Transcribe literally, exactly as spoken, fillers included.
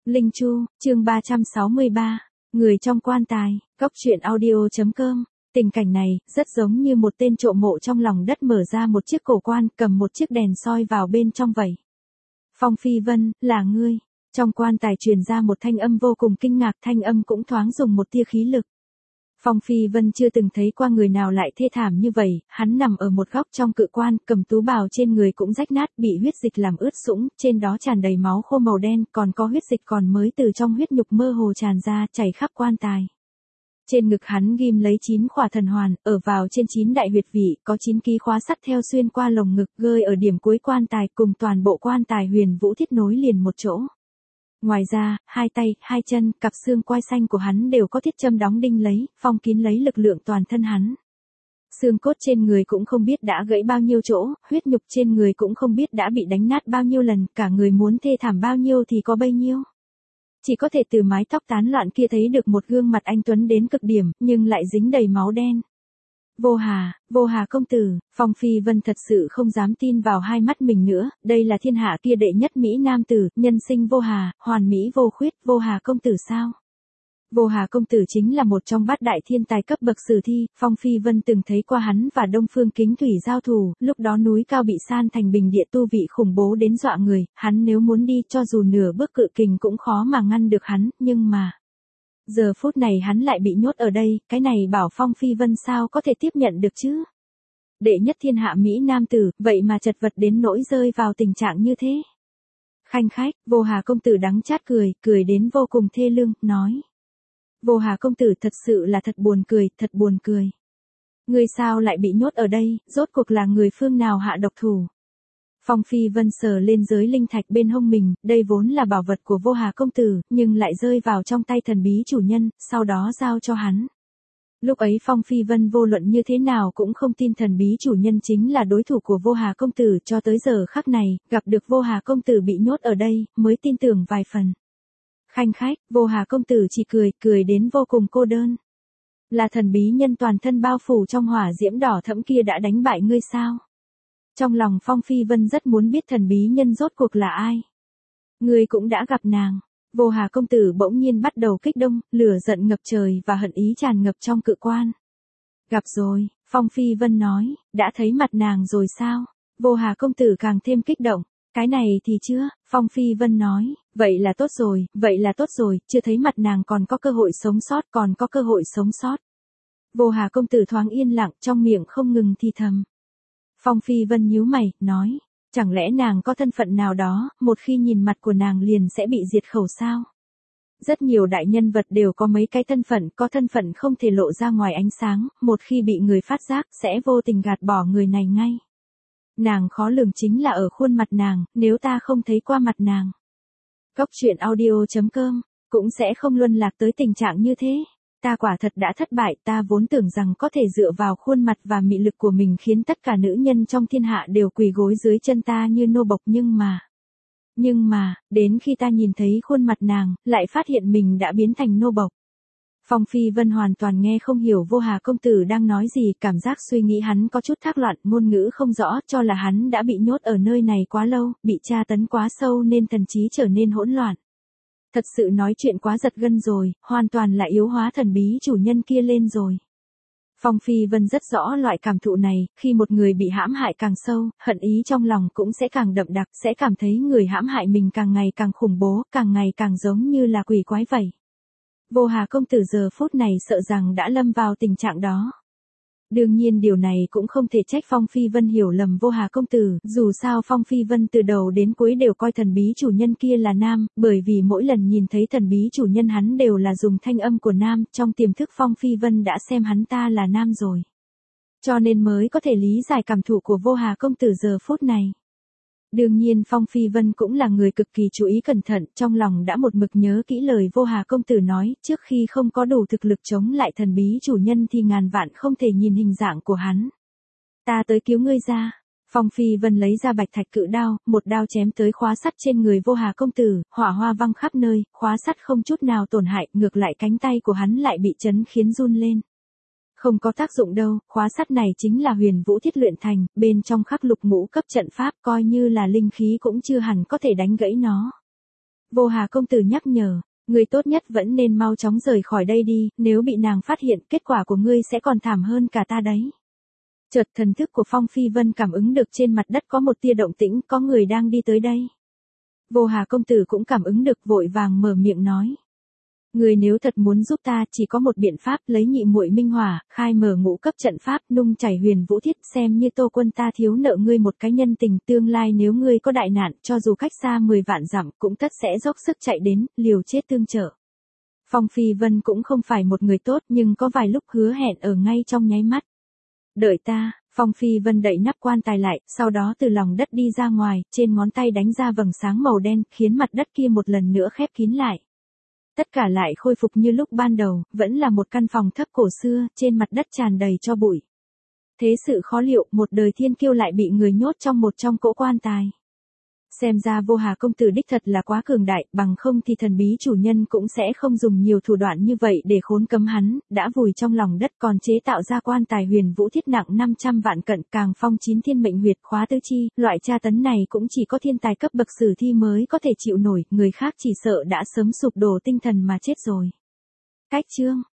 Linh Chu, chương ba trăm sáu mươi ba, người trong quan tài, góc truyện audio.com. Tình cảnh này, rất giống như một tên trộm mộ trong lòng đất mở ra một chiếc cổ quan, cầm một chiếc đèn soi vào bên trong vậy. Phong Phi Vân, là ngươi. Trong quan tài truyền ra một thanh âm vô cùng kinh ngạc, thanh âm cũng thoáng dùng một tia khí lực. Phong Phi Vân chưa từng thấy qua người nào lại thê thảm như vậy, hắn nằm ở một góc trong cự quan, cầm tú bào trên người cũng rách nát, bị huyết dịch làm ướt sũng, trên đó tràn đầy máu khô màu đen, còn có huyết dịch còn mới từ trong huyết nhục mơ hồ tràn ra, chảy khắp quan tài. Trên ngực hắn ghim lấy chín khỏa thần hoàn, ở vào trên chín đại huyệt vị, có chín ký khóa sắt theo xuyên qua lồng ngực, gơi ở điểm cuối quan tài, cùng toàn bộ quan tài huyền vũ thiết nối liền một chỗ. Ngoài ra, hai tay, hai chân, cặp xương quai xanh của hắn đều có thiết châm đóng đinh lấy, phong kín lấy lực lượng toàn thân hắn. Xương cốt trên người cũng không biết đã gãy bao nhiêu chỗ, huyết nhục trên người cũng không biết đã bị đánh nát bao nhiêu lần, cả người muốn thê thảm bao nhiêu thì có bấy nhiêu. Chỉ có thể từ mái tóc tán loạn kia thấy được một gương mặt anh tuấn đến cực điểm, nhưng lại dính đầy máu đen. Vô Hà, Vô Hà công tử, Phong Phi Vân thật sự không dám tin vào hai mắt mình nữa, đây là thiên hạ kia đệ nhất Mỹ nam tử, nhân sinh vô hà, hoàn mỹ vô khuyết, Vô Hà công tử sao? Vô Hà công tử chính là một trong bát đại thiên tài cấp bậc sử thi, Phong Phi Vân từng thấy qua hắn và Đông Phương Kính Thủy giao thủ, lúc đó núi cao bị san thành bình địa, tu vị khủng bố đến dọa người, hắn nếu muốn đi cho dù nửa bước cự kình cũng khó mà ngăn được hắn, nhưng mà... Giờ phút này hắn lại bị nhốt ở đây, cái này bảo Phong Phi Vân sao có thể tiếp nhận được chứ? Đệ nhất thiên hạ Mỹ nam tử, vậy mà chật vật đến nỗi rơi vào tình trạng như thế. Khanh khách, Vô Hà công tử đắng chát cười, cười đến vô cùng thê lương, nói. Vô Hà công tử thật sự là thật buồn cười, thật buồn cười. Ngươi sao lại bị nhốt ở đây, rốt cuộc là người phương nào hạ độc thủ? Phong Phi Vân sờ lên giới linh thạch bên hông mình, đây vốn là bảo vật của Vô Hà công tử, nhưng lại rơi vào trong tay thần bí chủ nhân, sau đó giao cho hắn. Lúc ấy Phong Phi Vân vô luận như thế nào cũng không tin thần bí chủ nhân chính là đối thủ của Vô Hà công tử, cho tới giờ khắc này, gặp được Vô Hà công tử bị nhốt ở đây, mới tin tưởng vài phần. Khanh khách, Vô Hà công tử chỉ cười, cười đến vô cùng cô đơn. Là thần bí nhân toàn thân bao phủ trong hỏa diễm đỏ thẫm kia đã đánh bại ngươi sao? Trong lòng Phong Phi Vân rất muốn biết thần bí nhân rốt cuộc là ai. Ngươi cũng đã gặp nàng. Vô Hà công tử bỗng nhiên bắt đầu kích động, lửa giận ngập trời và hận ý tràn ngập trong cự quan. Gặp rồi, Phong Phi Vân nói, đã thấy mặt nàng rồi sao? Vô Hà công tử càng thêm kích động. Cái này thì chưa, Phong Phi Vân nói, vậy là tốt rồi, vậy là tốt rồi, chưa thấy mặt nàng còn có cơ hội sống sót, còn có cơ hội sống sót. Vô Hà công tử thoáng yên lặng, trong miệng không ngừng thì thầm. Phong Phi Vân nhíu mày, nói, chẳng lẽ nàng có thân phận nào đó, một khi nhìn mặt của nàng liền sẽ bị diệt khẩu sao? Rất nhiều đại nhân vật đều có mấy cái thân phận, có thân phận không thể lộ ra ngoài ánh sáng, một khi bị người phát giác, sẽ vô tình gạt bỏ người này ngay. Nàng khó lường chính là ở khuôn mặt nàng, nếu ta không thấy qua mặt nàng. Góc truyện audio.com, cũng sẽ không luân lạc tới tình trạng như thế. Ta quả thật đã thất bại, ta vốn tưởng rằng có thể dựa vào khuôn mặt và mị lực của mình khiến tất cả nữ nhân trong thiên hạ đều quỳ gối dưới chân ta như nô bộc, nhưng mà... Nhưng mà, đến khi ta nhìn thấy khuôn mặt nàng, lại phát hiện mình đã biến thành nô bộc. Phong Phi Vân hoàn toàn nghe không hiểu Vô Hà công tử đang nói gì, cảm giác suy nghĩ hắn có chút thác loạn, ngôn ngữ không rõ, cho là hắn đã bị nhốt ở nơi này quá lâu, bị tra tấn quá sâu nên thần trí trở nên hỗn loạn. Thật sự nói chuyện quá giật gân rồi, hoàn toàn là yếu hóa thần bí chủ nhân kia lên rồi. Phong Phi Vân rất rõ loại cảm thụ này, khi một người bị hãm hại càng sâu, hận ý trong lòng cũng sẽ càng đậm đặc, sẽ cảm thấy người hãm hại mình càng ngày càng khủng bố, càng ngày càng giống như là quỷ quái vậy. Vô Hà công tử giờ phút này sợ rằng đã lâm vào tình trạng đó. Đương nhiên điều này cũng không thể trách Phong Phi Vân hiểu lầm Vô Hà công tử, dù sao Phong Phi Vân từ đầu đến cuối đều coi thần bí chủ nhân kia là nam, bởi vì mỗi lần nhìn thấy thần bí chủ nhân hắn đều là dùng thanh âm của nam, trong tiềm thức Phong Phi Vân đã xem hắn ta là nam rồi. Cho nên mới có thể lý giải cảm thụ của Vô Hà công tử giờ phút này. Đương nhiên Phong Phi Vân cũng là người cực kỳ chú ý cẩn thận, trong lòng đã một mực nhớ kỹ lời Vô Hà công tử nói, trước khi không có đủ thực lực chống lại thần bí chủ nhân thì ngàn vạn không thể nhìn hình dạng của hắn. Ta tới cứu ngươi ra. Phong Phi Vân lấy ra bạch thạch cự đao, một đao chém tới khóa sắt trên người Vô Hà công tử, hỏa hoa văng khắp nơi, khóa sắt không chút nào tổn hại, ngược lại cánh tay của hắn lại bị chấn khiến run lên. Không có tác dụng đâu, khóa sắt này chính là huyền vũ thiết luyện thành, bên trong khắc lục ngũ cấp trận pháp, coi như là linh khí cũng chưa hẳn có thể đánh gãy nó. Vô Hà công tử nhắc nhở, ngươi tốt nhất vẫn nên mau chóng rời khỏi đây đi, nếu bị nàng phát hiện, kết quả của ngươi sẽ còn thảm hơn cả ta đấy. Chợt thần thức của Phong Phi Vân cảm ứng được trên mặt đất có một tia động tĩnh, có người đang đi tới đây. Vô Hà công tử cũng cảm ứng được, vội vàng mở miệng nói. Người nếu thật muốn giúp ta, chỉ có một biện pháp, lấy nhị muội minh hỏa, khai mở ngũ cấp trận pháp, nung chảy huyền vũ thiết, xem như Tô Quân ta thiếu nợ ngươi một cái nhân tình, tương lai nếu ngươi có đại nạn, cho dù cách xa mười vạn dặm, cũng tất sẽ dốc sức chạy đến, liều chết tương trợ. Phong Phi Vân cũng không phải một người tốt, nhưng có vài lúc hứa hẹn ở ngay trong nháy mắt. Đợi ta. Phong Phi Vân đậy nắp quan tài lại, sau đó từ lòng đất đi ra ngoài, trên ngón tay đánh ra vầng sáng màu đen, khiến mặt đất kia một lần nữa khép kín lại. Tất cả lại khôi phục như lúc ban đầu, vẫn là một căn phòng thấp cổ xưa, trên mặt đất tràn đầy tro bụi. Thế sự khó liệu, một đời thiên kiêu lại bị người nhốt trong một trong cỗ quan tài. Xem ra Vô Hà công tử đích thật là quá cường đại, bằng không thì thần bí chủ nhân cũng sẽ không dùng nhiều thủ đoạn như vậy để khốn cấm hắn, đã vùi trong lòng đất còn chế tạo ra quan tài huyền vũ thiết nặng năm trăm vạn cận, càng phong chín thiên mệnh huyệt khóa tứ chi, loại tra tấn này cũng chỉ có thiên tài cấp bậc sử thi mới có thể chịu nổi, người khác chỉ sợ đã sớm sụp đổ tinh thần mà chết rồi. Cách chương